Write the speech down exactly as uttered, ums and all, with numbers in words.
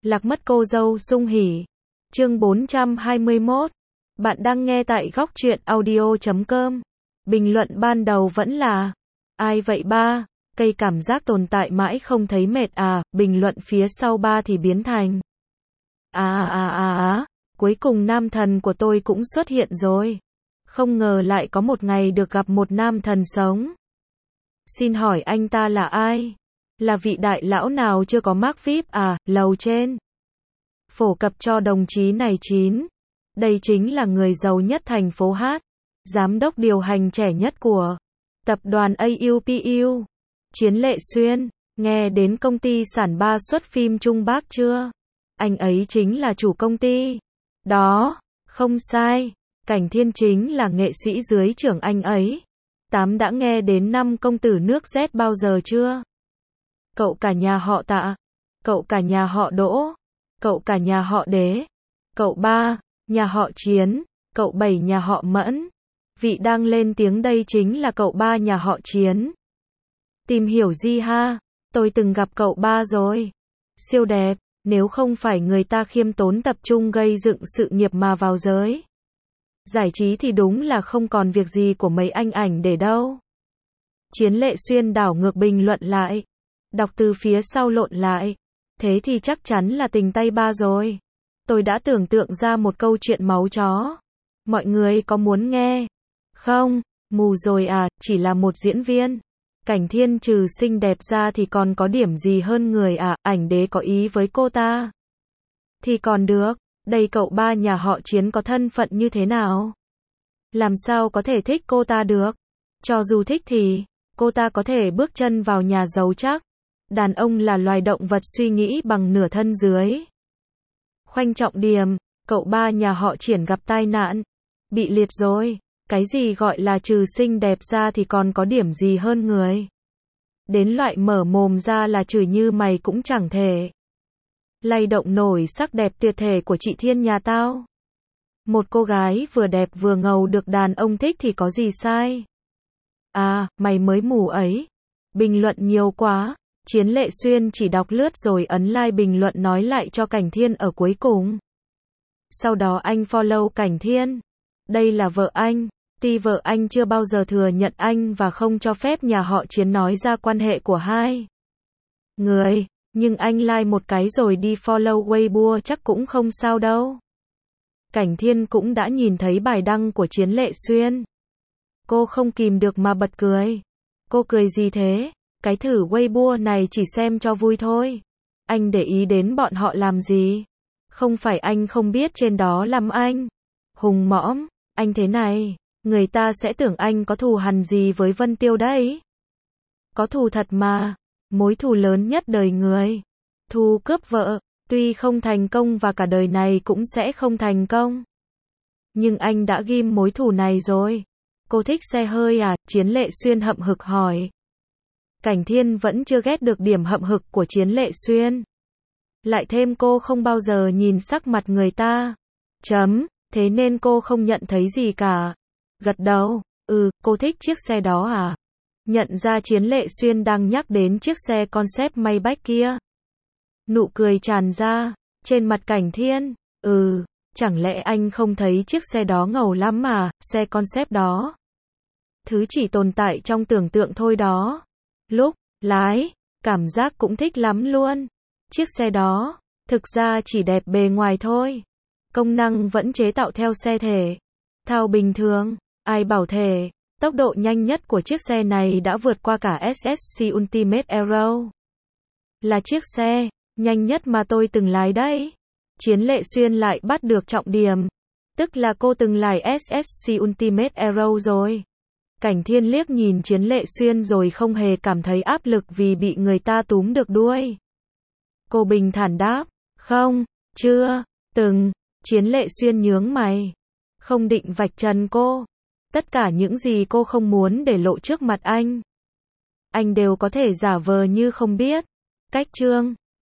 Lạc mất cô dâu sung hỉ. Chương bốn trăm hai mươi mốt. Bạn đang nghe tại góc truyện audio chấm com. Bình luận ban đầu vẫn là: ai vậy ba? Cây cảm giác tồn tại mãi không thấy mệt à? Bình luận phía sau ba thì biến thành: à à à à, cuối cùng nam thần của tôi cũng xuất hiện rồi. Không ngờ lại có một ngày được gặp một nam thần sống. Xin hỏi anh ta là ai? Là vị đại lão nào chưa có mác vi ai pi à? Lầu trên. Phổ cập cho đồng chí này chín. Đây chính là người giàu nhất thành phố Hát. Giám đốc điều hành trẻ nhất của tập đoàn a u pê u. Chiến Lệ Xuyên. Nghe đến công ty sản ba xuất phim Trung Bắc chưa? Anh ấy chính là chủ công ty. Đó, không sai. Cảnh Thiên chính là nghệ sĩ dưới trưởng anh ấy. Tám đã nghe đến năm công tử nước Z bao giờ chưa? Cậu cả nhà họ Tạ. Cậu cả nhà họ Đỗ. Cậu cả nhà họ Đế. Cậu ba, nhà họ Chiến. Cậu bảy nhà họ Mẫn. Vị đang lên tiếng đây chính là cậu ba nhà họ Chiến. Tìm hiểu gì ha? Tôi từng gặp cậu ba rồi. Siêu đẹp, nếu không phải người ta khiêm tốn tập trung gây dựng sự nghiệp mà vào giới giải trí thì đúng là không còn việc gì của mấy anh ảnh để đâu. Chiến Lệ Xuyên đảo ngược bình luận lại. Đọc từ phía sau lộn lại. Thế thì chắc chắn là tình tay ba rồi. Tôi đã tưởng tượng ra một câu chuyện máu chó. Mọi người có muốn nghe? Không, mù rồi à, chỉ là một diễn viên. Cảnh Thiên trừ xinh đẹp ra thì còn có điểm gì hơn người à? Ảnh Đế có ý với cô ta thì còn được. Đây cậu ba nhà họ Chiến có thân phận như thế nào? Làm sao có thể thích cô ta được? Cho dù thích thì cô ta có thể bước chân vào nhà giàu chắc. Đàn ông là loài động vật suy nghĩ bằng nửa thân dưới. Khoanh trọng điểm, cậu ba nhà họ Triển gặp tai nạn. Bị liệt rồi. Cái gì gọi là trừ xinh đẹp ra thì còn có điểm gì hơn người? Đến loại mở mồm ra là chửi như mày cũng chẳng thể lay động nổi sắc đẹp tuyệt thể của chị Thiên nhà tao. Một cô gái vừa đẹp vừa ngầu được đàn ông thích thì có gì sai? À, mày mới mù ấy. Bình luận nhiều quá. Chiến Lệ Xuyên chỉ đọc lướt rồi ấn like bình luận nói lại cho Cảnh Thiên ở cuối cùng. Sau đó anh follow Cảnh Thiên. Đây là vợ anh. Tuy vợ anh chưa bao giờ thừa nhận anh và không cho phép nhà họ Chiến nói ra quan hệ của hai người, nhưng anh like một cái rồi đi follow Weibo chắc cũng không sao đâu. Cảnh Thiên cũng đã nhìn thấy bài đăng của Chiến Lệ Xuyên. Cô không kìm được mà bật cười. Cô cười gì thế? Cái thử Weibo này chỉ xem cho vui thôi. Anh để ý đến bọn họ làm gì? Không phải anh không biết trên đó làm anh hùng mõm, anh thế này, người ta sẽ tưởng anh có thù hằn gì với Vân Tiêu đấy. Có thù thật mà. Mối thù lớn nhất đời người. Thù cướp vợ. Tuy không thành công và cả đời này cũng sẽ không thành công. Nhưng anh đã ghim mối thù này rồi. Cô thích xe hơi à? Chiến Lệ Xuyên hậm hực hỏi. Cảnh Thiên vẫn chưa ghét được điểm hậm hực của Chiến Lệ Xuyên. Lại thêm cô không bao giờ nhìn sắc mặt người ta. Chấm, thế nên cô không nhận thấy gì cả. Gật đầu, ừ, cô thích chiếc xe đó à? Nhận ra Chiến Lệ Xuyên đang nhắc đến chiếc xe concept Maybach kia. Nụ cười tràn ra, trên mặt Cảnh Thiên, ừ, chẳng lẽ anh không thấy chiếc xe đó ngầu lắm mà, xe concept đó. Thứ chỉ tồn tại trong tưởng tượng thôi đó. Lúc lái, cảm giác cũng thích lắm luôn. Chiếc xe đó, thực ra chỉ đẹp bề ngoài thôi. Công năng vẫn chế tạo theo xe thể thao bình thường. Ai bảo thể, tốc độ nhanh nhất của chiếc xe này đã vượt qua cả ét ét xê Ultimate Aero. Là chiếc xe nhanh nhất mà tôi từng lái đấy. Chiến Lệ Xuyên lại bắt được trọng điểm. Tức là cô từng lái ét ét xê Ultimate Aero rồi. Cảnh Thiên liếc nhìn Chiến Lệ Xuyên rồi không hề cảm thấy áp lực vì bị người ta túm được đuôi. Cô bình thản đáp, không, chưa, từng. Chiến Lệ Xuyên nhướng mày. Không định vạch trần cô. Tất cả những gì cô không muốn để lộ trước mặt anh, anh đều có thể giả vờ như không biết. Cách chương